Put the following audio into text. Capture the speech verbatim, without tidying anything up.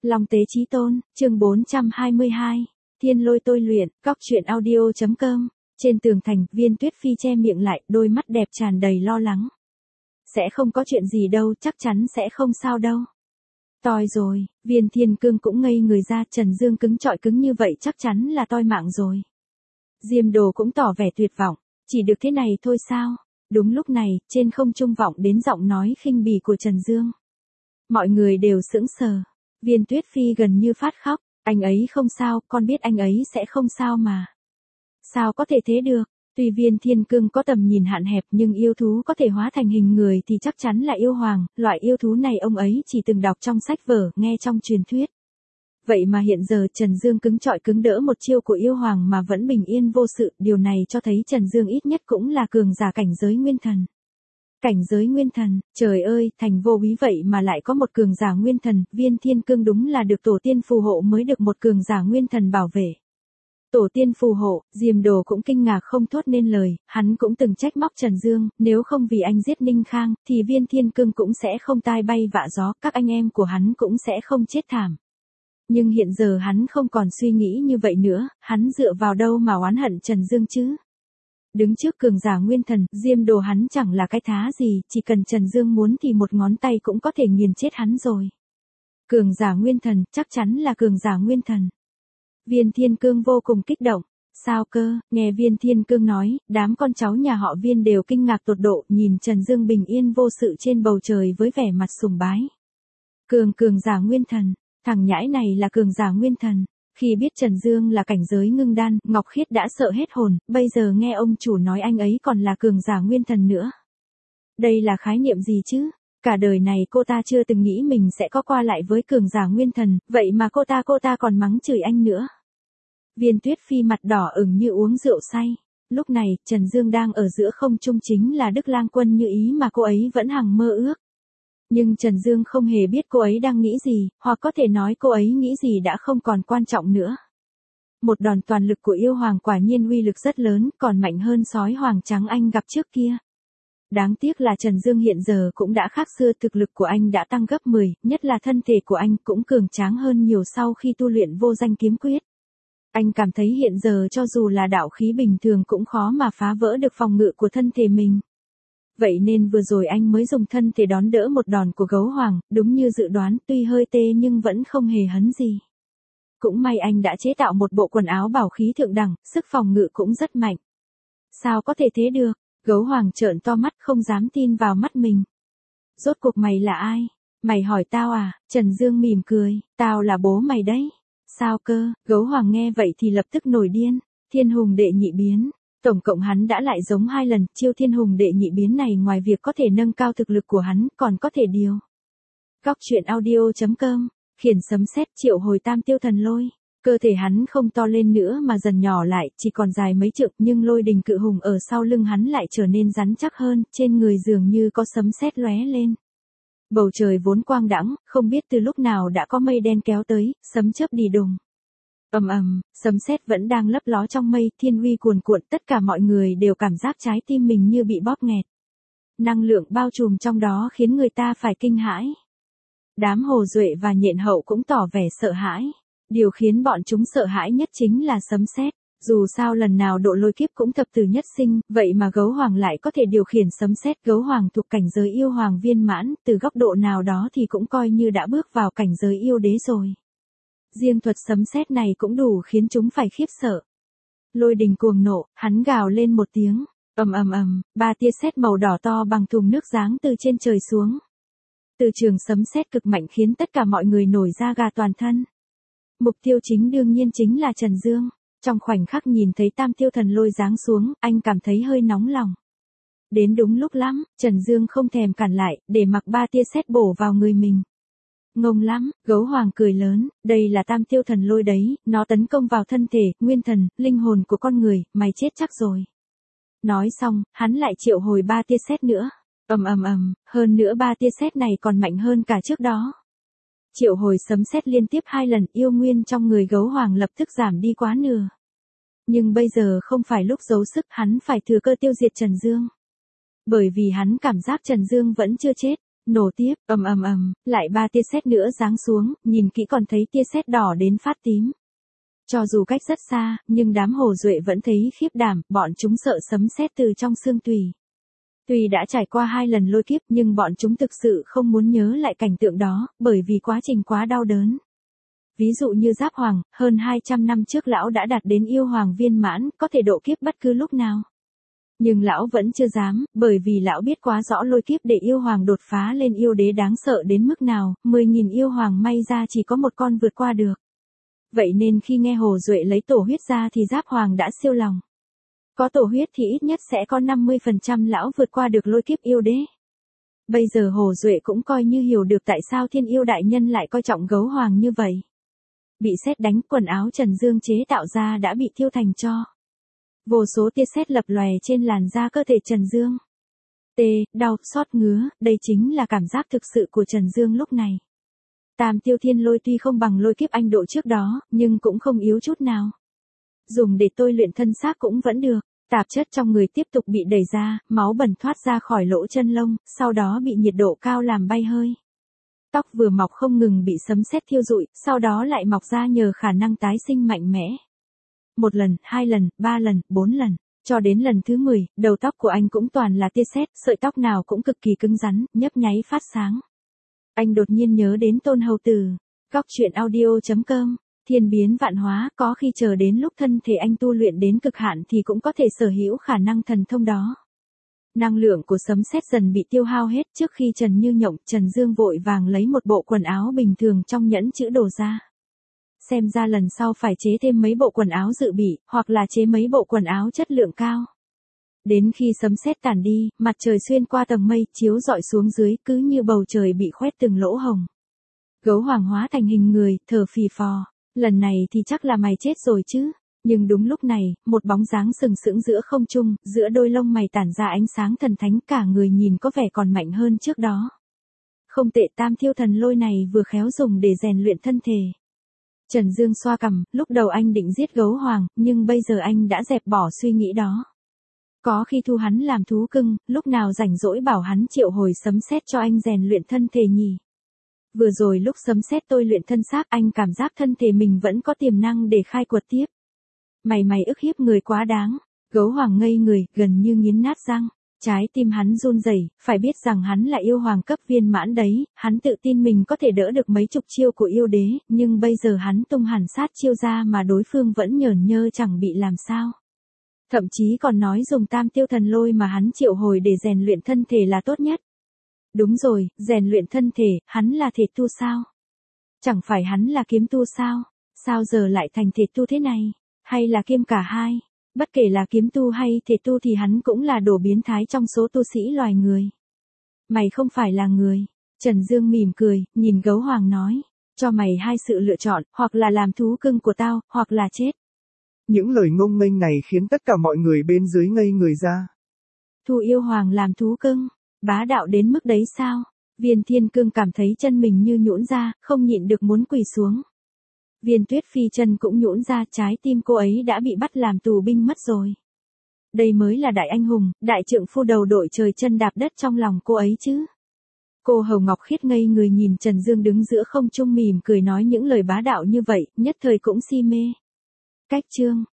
Long Tế Chí Tôn, chương bốn trăm hai mươi hai. Thiên Lôi tôi luyện, góc truyện audio chấm com. Trên tường thành, Viên Tuyết Phi che miệng lại, đôi mắt đẹp tràn đầy lo lắng. Sẽ không có chuyện gì đâu, chắc chắn sẽ không sao đâu. Toi rồi, Viên Thiên Cương cũng ngây người ra, Trần Dương cứng trọi cứng như vậy chắc chắn là toi mạng rồi. Diêm Đồ cũng tỏ vẻ tuyệt vọng, chỉ được thế này thôi sao? Đúng lúc này, trên không trung vọng đến giọng nói khinh bỉ của Trần Dương. Mọi người đều sững sờ. Viên Tuyết Phi gần như phát khóc, anh ấy không sao, con biết anh ấy sẽ không sao mà. Sao có thể thế được, tuy Viên Thiên Cương có tầm nhìn hạn hẹp nhưng yêu thú có thể hóa thành hình người thì chắc chắn là yêu hoàng, loại yêu thú này ông ấy chỉ từng đọc trong sách vở, nghe trong truyền thuyết. Vậy mà hiện giờ Trần Dương cứng trọi cứng đỡ một chiêu của yêu hoàng mà vẫn bình yên vô sự, điều này cho thấy Trần Dương ít nhất cũng là cường giả cảnh giới nguyên thần. Cảnh giới nguyên thần, trời ơi, thành vô bí vậy mà lại có một cường giả nguyên thần, Viên Thiên Cương đúng là được tổ tiên phù hộ mới được một cường giả nguyên thần bảo vệ. Tổ tiên phù hộ, Diêm Đồ cũng kinh ngạc không thốt nên lời, hắn cũng từng trách móc Trần Dương, nếu không vì anh giết Ninh Khang, thì Viên Thiên Cương cũng sẽ không tai bay vạ gió, các anh em của hắn cũng sẽ không chết thảm. Nhưng hiện giờ hắn không còn suy nghĩ như vậy nữa, hắn dựa vào đâu mà oán hận Trần Dương chứ? Đứng trước cường giả nguyên thần, Diêm Đồ hắn chẳng là cái thá gì, chỉ cần Trần Dương muốn thì một ngón tay cũng có thể nghiền chết hắn rồi. Cường giả nguyên thần, chắc chắn là cường giả nguyên thần. Viên Thiên Cương vô cùng kích động. Sao cơ, nghe Viên Thiên Cương nói, đám con cháu nhà họ Viên đều kinh ngạc tột độ, nhìn Trần Dương bình yên vô sự trên bầu trời với vẻ mặt sùng bái. Cường cường giả nguyên thần, thằng nhãi này là cường giả nguyên thần. Khi biết Trần Dương là cảnh giới ngưng đan, Ngọc Khiết đã sợ hết hồn, bây giờ nghe ông chủ nói anh ấy còn là cường giả nguyên thần nữa. Đây là khái niệm gì chứ? Cả đời này cô ta chưa từng nghĩ mình sẽ có qua lại với cường giả nguyên thần, vậy mà cô ta cô ta còn mắng chửi anh nữa. Viên Tuyết Phi mặt đỏ ửng như uống rượu say. Lúc này, Trần Dương đang ở giữa không trung chính là Đức Lang Quân như ý mà cô ấy vẫn hằng mơ ước. Nhưng Trần Dương không hề biết cô ấy đang nghĩ gì, hoặc có thể nói cô ấy nghĩ gì đã không còn quan trọng nữa. Một đòn toàn lực của yêu hoàng quả nhiên uy lực rất lớn, còn mạnh hơn sói hoàng trắng anh gặp trước kia. Đáng tiếc là Trần Dương hiện giờ cũng đã khác xưa, thực lực của anh đã tăng gấp mười, nhất là thân thể của anh cũng cường tráng hơn nhiều sau khi tu luyện vô danh kiếm quyết. Anh cảm thấy hiện giờ cho dù là đạo khí bình thường cũng khó mà phá vỡ được phòng ngự của thân thể mình. Vậy nên vừa rồi anh mới dùng thân thể đón đỡ một đòn của gấu hoàng, đúng như dự đoán, tuy hơi tê nhưng vẫn không hề hấn gì. Cũng may anh đã chế tạo một bộ quần áo bảo khí thượng đẳng, sức phòng ngự cũng rất mạnh. Sao có thể thế được? Gấu hoàng trợn to mắt không dám tin vào mắt mình. Rốt cuộc mày là ai? Mày hỏi tao à? Trần Dương mỉm cười, tao là bố mày đấy. Sao cơ? Gấu hoàng nghe vậy thì lập tức nổi điên. Thiên hùng đệ nhị biến. Tổng cộng hắn đã lại giống hai lần, chiêu thiên hùng đệ nhị biến này ngoài việc có thể nâng cao thực lực của hắn, còn có thể điều. Góc truyện audio chấm com, khiển sấm sét triệu hồi tam tiêu thần lôi. Cơ thể hắn không to lên nữa mà dần nhỏ lại, chỉ còn dài mấy trượng, nhưng lôi đình cự hùng ở sau lưng hắn lại trở nên rắn chắc hơn, trên người dường như có sấm sét lóe lên. Bầu trời vốn quang đãng, không biết từ lúc nào đã có mây đen kéo tới, sấm chớp đì đùng. Ầm ầm, sấm sét vẫn đang lấp ló trong mây, thiên uy cuồn cuộn, tất cả mọi người đều cảm giác trái tim mình như bị bóp nghẹt. Năng lượng bao trùm trong đó khiến người ta phải kinh hãi. Đám Hồ Duệ và Nhện Hậu cũng tỏ vẻ sợ hãi. Điều khiến bọn chúng sợ hãi nhất chính là sấm sét. Dù sao lần nào độ lôi kiếp cũng thập tử nhất sinh, vậy mà gấu hoàng lại có thể điều khiển sấm sét. Gấu hoàng thuộc cảnh giới yêu hoàng viên mãn, từ góc độ nào đó thì cũng coi như đã bước vào cảnh giới yêu đế rồi. Riêng thuật sấm sét này cũng đủ khiến chúng phải khiếp sợ. Lôi đình cuồng nộ, hắn gào lên một tiếng, ầm ầm ầm, ba tia sét màu đỏ to bằng thùng nước giáng từ trên trời xuống. Từ trường sấm sét cực mạnh khiến tất cả mọi người nổi da gà toàn thân. Mục tiêu chính đương nhiên chính là Trần Dương. Trong khoảnh khắc nhìn thấy tam tiêu thần lôi giáng xuống, anh cảm thấy hơi nóng lòng. Đến đúng lúc lắm, Trần Dương không thèm cản lại, để mặc ba tia sét bổ vào người mình. Ngông lắm, gấu hoàng cười lớn, đây là tam tiêu thần lôi đấy, nó tấn công vào thân thể, nguyên thần, linh hồn của con người, mày chết chắc rồi. Nói xong, hắn lại triệu hồi ba tia sét nữa. Ầm ầm ầm, hơn nữa ba tia sét này còn mạnh hơn cả trước đó. Triệu hồi sấm sét liên tiếp hai lần, yêu nguyên trong người gấu hoàng lập tức giảm đi quá nửa. Nhưng bây giờ không phải lúc giấu sức, hắn phải thừa cơ tiêu diệt Trần Dương. Bởi vì hắn cảm giác Trần Dương vẫn chưa chết. Nổ tiếp, ầm ầm ầm, lại ba tia sét nữa giáng xuống, nhìn kỹ còn thấy tia sét đỏ đến phát tím. Cho dù cách rất xa, nhưng đám Hồ Duệ vẫn thấy khiếp đảm, bọn chúng sợ sấm sét từ trong xương tủy. Tuy đã trải qua hai lần lôi kiếp nhưng bọn chúng thực sự không muốn nhớ lại cảnh tượng đó, bởi vì quá trình quá đau đớn. Ví dụ như Giáp Hoàng, hơn hai trăm năm trước lão đã đạt đến yêu hoàng viên mãn, có thể độ kiếp bất cứ lúc nào. Nhưng lão vẫn chưa dám, bởi vì lão biết quá rõ lôi kiếp để yêu hoàng đột phá lên yêu đế đáng sợ đến mức nào, mười nghìn yêu hoàng may ra chỉ có một con vượt qua được. Vậy nên khi nghe Hồ Duệ lấy tổ huyết ra thì Giáp Hoàng đã siêu lòng. Có tổ huyết thì ít nhất sẽ có năm mươi phần trăm lão vượt qua được lôi kiếp yêu đế. Bây giờ Hồ Duệ cũng coi như hiểu được tại sao Thiên Yêu Đại Nhân lại coi trọng Gấu Hoàng như vậy. Bị sét đánh, quần áo Trần Dương chế tạo ra đã bị thiêu thành tro. Vô số tia sét lập lòe trên làn da cơ thể Trần Dương. Tê, đau, xót ngứa, đây chính là cảm giác thực sự của Trần Dương lúc này. Tam tiêu thiên lôi tuy không bằng lôi kiếp anh độ trước đó, nhưng cũng không yếu chút nào. Dùng để tôi luyện thân xác cũng vẫn được. Tạp chất trong người tiếp tục bị đẩy ra, máu bẩn thoát ra khỏi lỗ chân lông, sau đó bị nhiệt độ cao làm bay hơi. Tóc vừa mọc không ngừng bị sấm sét thiêu rụi, sau đó lại mọc ra nhờ khả năng tái sinh mạnh mẽ. Một lần, hai lần, ba lần, bốn lần, cho đến lần thứ mười, đầu tóc của anh cũng toàn là tia sét, sợi tóc nào cũng cực kỳ cứng rắn, nhấp nháy phát sáng. Anh đột nhiên nhớ đến Tôn Hầu Tử. Góc truyện audio chấm com. Thiên biến vạn hóa, có khi chờ đến lúc thân thể anh tu luyện đến cực hạn thì cũng có thể sở hữu khả năng thần thông đó. Năng lượng của sấm sét dần bị tiêu hao hết, trước khi Trần Như Nhộng, Trần Dương vội vàng lấy một bộ quần áo bình thường trong nhẫn chữ đồ ra. Xem ra lần sau phải chế thêm mấy bộ quần áo dự bị, hoặc là chế mấy bộ quần áo chất lượng cao. Đến khi sấm sét tàn đi, mặt trời xuyên qua tầng mây, chiếu rọi xuống dưới, cứ như bầu trời bị khoét từng lỗ hồng. Gấu Hoàng hóa thành hình người, thở phì phò. Lần này thì chắc là mày chết rồi chứ. Nhưng đúng lúc này, một bóng dáng sừng sững giữa không trung, giữa đôi lông mày tản ra ánh sáng thần thánh, cả người nhìn có vẻ còn mạnh hơn trước đó. Không tệ, tam thiêu thần lôi này vừa khéo dùng để rèn luyện thân thể. Trần Dương xoa cằm, lúc đầu anh định giết Gấu Hoàng, nhưng bây giờ anh đã dẹp bỏ suy nghĩ đó. Có khi thu hắn làm thú cưng, lúc nào rảnh rỗi bảo hắn triệu hồi sấm sét cho anh rèn luyện thân thể nhỉ. Vừa rồi lúc sấm sét tôi luyện thân xác, anh cảm giác thân thể mình vẫn có tiềm năng để khai quật tiếp. Mày mày ức hiếp người quá đáng. Gấu Hoàng ngây người, gần như nghiến nát răng. Trái tim hắn run rẩy, phải biết rằng hắn là yêu hoàng cấp viên mãn đấy, hắn tự tin mình có thể đỡ được mấy chục chiêu của yêu đế, nhưng bây giờ hắn tung hẳn sát chiêu ra mà đối phương vẫn nhởn nhơ chẳng bị làm sao. Thậm chí còn nói dùng tam tiêu thần lôi mà hắn triệu hồi để rèn luyện thân thể là tốt nhất. Đúng rồi, rèn luyện thân thể, hắn là thể tu sao? Chẳng phải hắn là kiếm tu sao? Sao giờ lại thành thể tu thế này? Hay là kiêm cả hai? Bất kể là kiếm tu hay thể tu thì hắn cũng là đồ biến thái trong số tu sĩ loài người. Mày không phải là người. Trần Dương mỉm cười, nhìn Gấu Hoàng nói. Cho mày hai sự lựa chọn, hoặc là làm thú cưng của tao, hoặc là chết. Những lời ngông nghênh này khiến tất cả mọi người bên dưới ngây người ra. Thu yêu hoàng làm thú cưng, bá đạo đến mức đấy sao? Viên Thiên Cương cảm thấy chân mình như nhũn ra, không nhịn được muốn quỳ xuống. Viên Tuyết Phi chân cũng nhũn ra, trái tim cô ấy đã bị bắt làm tù binh mất rồi. Đây mới là đại anh hùng, đại trượng phu đầu đội trời chân đạp đất trong lòng cô ấy chứ. Cô Hầu Ngọc Khiết ngây người nhìn Trần Dương đứng giữa không trung mỉm cười nói những lời bá đạo như vậy, nhất thời cũng si mê. Cách chương